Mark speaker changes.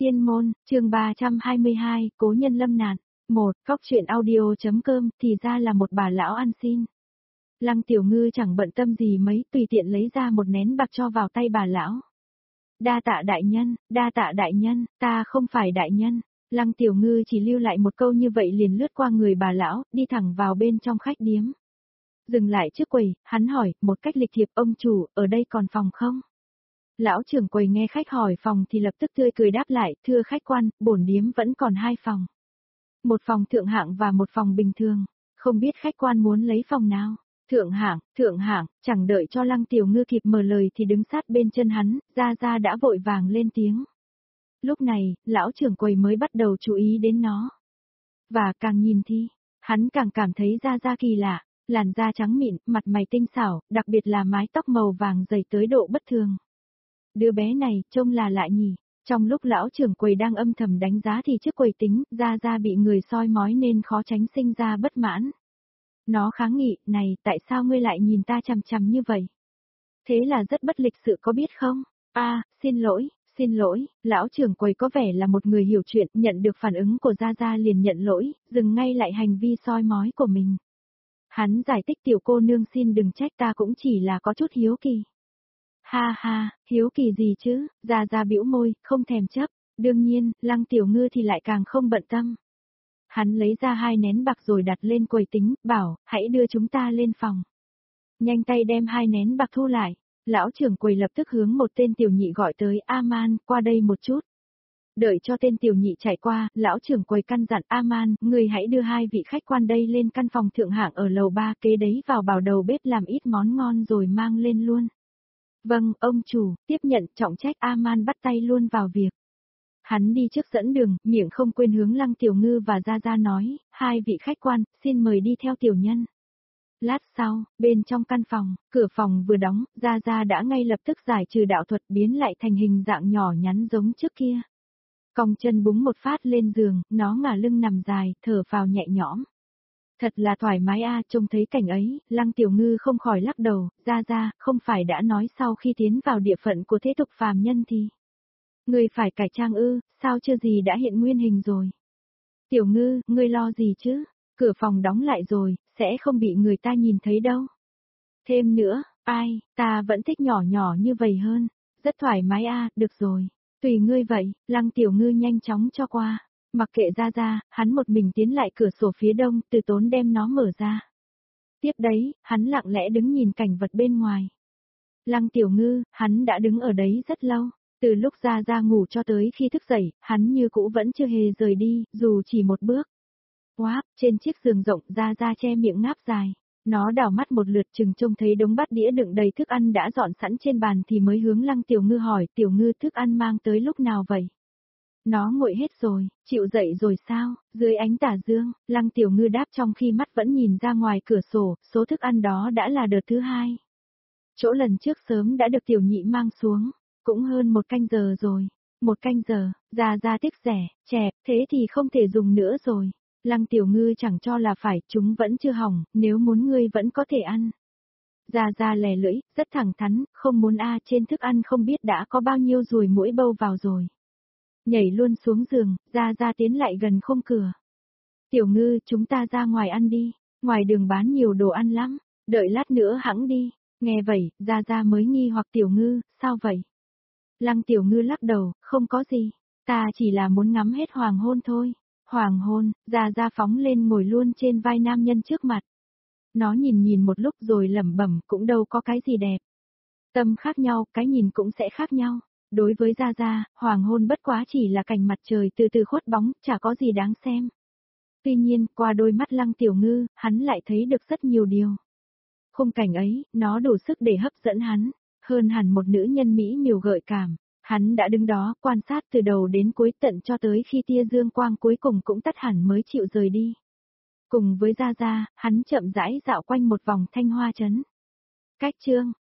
Speaker 1: Tiên môn, chương 322, cố nhân lâm nạn. Một, Cóc truyện audio.com, thì ra là một bà lão ăn xin. Lăng Tiểu Ngư chẳng bận tâm gì mấy, tùy tiện lấy ra một nén bạc cho vào tay bà lão. Đa tạ đại nhân, ta không phải đại nhân. Lăng Tiểu Ngư chỉ lưu lại một câu như vậy liền lướt qua người bà lão, đi thẳng vào bên trong khách điếm. Dừng lại trước quầy, hắn hỏi, một cách lịch thiệp, ông chủ, ở đây còn phòng không? Lão trưởng quầy nghe khách hỏi phòng thì lập tức tươi cười đáp lại, thưa khách quan, bổn điếm vẫn còn 2 phòng. Một phòng thượng hạng và một phòng bình thường, không biết khách quan muốn lấy phòng nào? Thượng hạng, chẳng đợi cho Lăng Tiểu Ngư kịp mở lời thì đứng sát bên chân hắn, Gia đã vội vàng lên tiếng. Lúc này, lão trưởng quầy mới bắt đầu chú ý đến nó. Và càng nhìn thì, hắn càng cảm thấy Gia kỳ lạ, làn da trắng mịn, mặt mày tinh xảo, đặc biệt là mái tóc màu vàng dày tới độ bất thường. Đứa bé này, trông là lạ nhỉ. Trong lúc lão trưởng quầy đang âm thầm đánh giá thì trước quầy tính, Gia bị người soi mói nên khó tránh sinh ra bất mãn. Nó kháng nghị, này, tại sao ngươi lại nhìn ta chằm chằm như vậy? Thế là rất bất lịch sự có biết không? Xin lỗi, lão trưởng quầy có vẻ là một người hiểu chuyện, nhận được phản ứng của Gia liền nhận lỗi, dừng ngay lại hành vi soi mói của mình. Hắn giải thích tiểu cô nương xin đừng trách, ta cũng chỉ là có chút hiếu kỳ. Ha, hiếu kỳ gì chứ, Gia bĩu môi, không thèm chấp, đương nhiên, Lăng Tiểu Ngư thì lại càng không bận tâm. Hắn lấy ra 2 nén bạc rồi đặt lên quầy tính, bảo, hãy đưa chúng ta lên phòng. Nhanh tay đem 2 nén bạc thu lại, lão trưởng quầy lập tức hướng một tên tiểu nhị gọi tới, Aman, qua đây một chút. Đợi cho tên tiểu nhị chạy qua, lão trưởng quầy căn dặn, Aman, người hãy đưa 2 vị khách quan đây lên căn phòng thượng hạng ở lầu 3, kế đấy vào bảo đầu bếp làm ít món ngon rồi mang lên luôn. Vâng, ông chủ, tiếp nhận trọng trách, Aman bắt tay luôn vào việc. Hắn đi trước dẫn đường, miệng không quên hướng Lăng Tiểu Ngư và Gia nói, 2 vị khách quan, xin mời đi theo tiểu nhân. Lát sau, bên trong căn phòng, cửa phòng vừa đóng, Gia đã ngay lập tức giải trừ đạo thuật biến lại thành hình dạng nhỏ nhắn giống trước kia. Cong chân búng một phát lên giường, nó ngả lưng nằm dài, thở phào nhẹ nhõm. Thật là thoải mái trông thấy cảnh ấy, Lăng Tiểu Ngư không khỏi lắc đầu, Gia, không phải đã nói sau khi tiến vào địa phận của thế tục phàm nhân thì... Ngươi phải cải trang ư, sao chưa gì đã hiện nguyên hình rồi. Tiểu Ngư, ngươi lo gì chứ, cửa phòng đóng lại rồi, sẽ không bị người ta nhìn thấy đâu. Thêm nữa, ta vẫn thích nhỏ nhỏ như vậy hơn, rất thoải mái được rồi, tùy ngươi vậy, Lăng Tiểu Ngư nhanh chóng cho qua. Mặc kệ Gia, hắn một mình tiến lại cửa sổ phía đông, từ tốn đem nó mở ra. Tiếp đấy, hắn lặng lẽ đứng nhìn cảnh vật bên ngoài. Lăng Tiểu Ngư, hắn đã đứng ở đấy rất lâu. Từ lúc Gia ngủ cho tới khi thức dậy, hắn như cũ vẫn chưa hề rời đi, dù chỉ một bước. Trên chiếc giường rộng Gia che miệng ngáp dài. Nó đảo mắt một lượt chừng trông thấy đống bát đĩa đựng đầy thức ăn đã dọn sẵn trên bàn thì mới hướng Lăng Tiểu Ngư hỏi, Tiểu Ngư thức ăn mang tới lúc nào vậy? Nó nguội hết rồi, chịu dậy rồi sao? Dưới ánh tà dương, Lăng Tiểu Ngư đáp trong khi mắt vẫn nhìn ra ngoài cửa sổ, số thức ăn đó đã là đợt thứ 2. Chỗ lần trước sớm đã được tiểu nhị mang xuống. Cũng hơn 1 canh giờ rồi. 1 canh giờ, Gia tiếc rẻ, chẹp, thế thì không thể dùng nữa rồi. Lăng Tiểu Ngư chẳng cho là phải, chúng vẫn chưa hỏng, nếu muốn ngươi vẫn có thể ăn. Gia lè lưỡi, rất thẳng thắn, không muốn trên thức ăn không biết đã có bao nhiêu ruồi muỗi bâu vào rồi. Nhảy luôn xuống giường, Gia tiến lại gần khung cửa. Tiểu Ngư, chúng ta ra ngoài ăn đi, ngoài đường bán nhiều đồ ăn lắm, đợi lát nữa hẵng đi. Nghe vậy, Gia mới nghi hoặc Tiểu Ngư, sao vậy? Lăng Tiểu Ngư lắc đầu, không có gì, ta chỉ là muốn ngắm hết hoàng hôn thôi. Hoàng hôn, Gia phóng lên ngồi luôn trên vai nam nhân trước mặt. Nó nhìn một lúc rồi lẩm bẩm, cũng đâu có cái gì đẹp. Tâm khác nhau, cái nhìn cũng sẽ khác nhau. Đối với Gia, hoàng hôn bất quá chỉ là cảnh mặt trời từ từ khuất bóng, chả có gì đáng xem. Tuy nhiên, qua đôi mắt Lăng Tiểu Ngư, hắn lại thấy được rất nhiều điều. Khung cảnh ấy, nó đủ sức để hấp dẫn hắn. Hơn hẳn một nữ nhân mỹ miều gợi cảm, hắn đã đứng đó quan sát từ đầu đến cuối tận cho tới khi tia dương quang cuối cùng cũng tắt hẳn mới chịu rời đi. Cùng với Gia, hắn chậm rãi dạo quanh một vòng Thanh Hoa trấn. Cách chương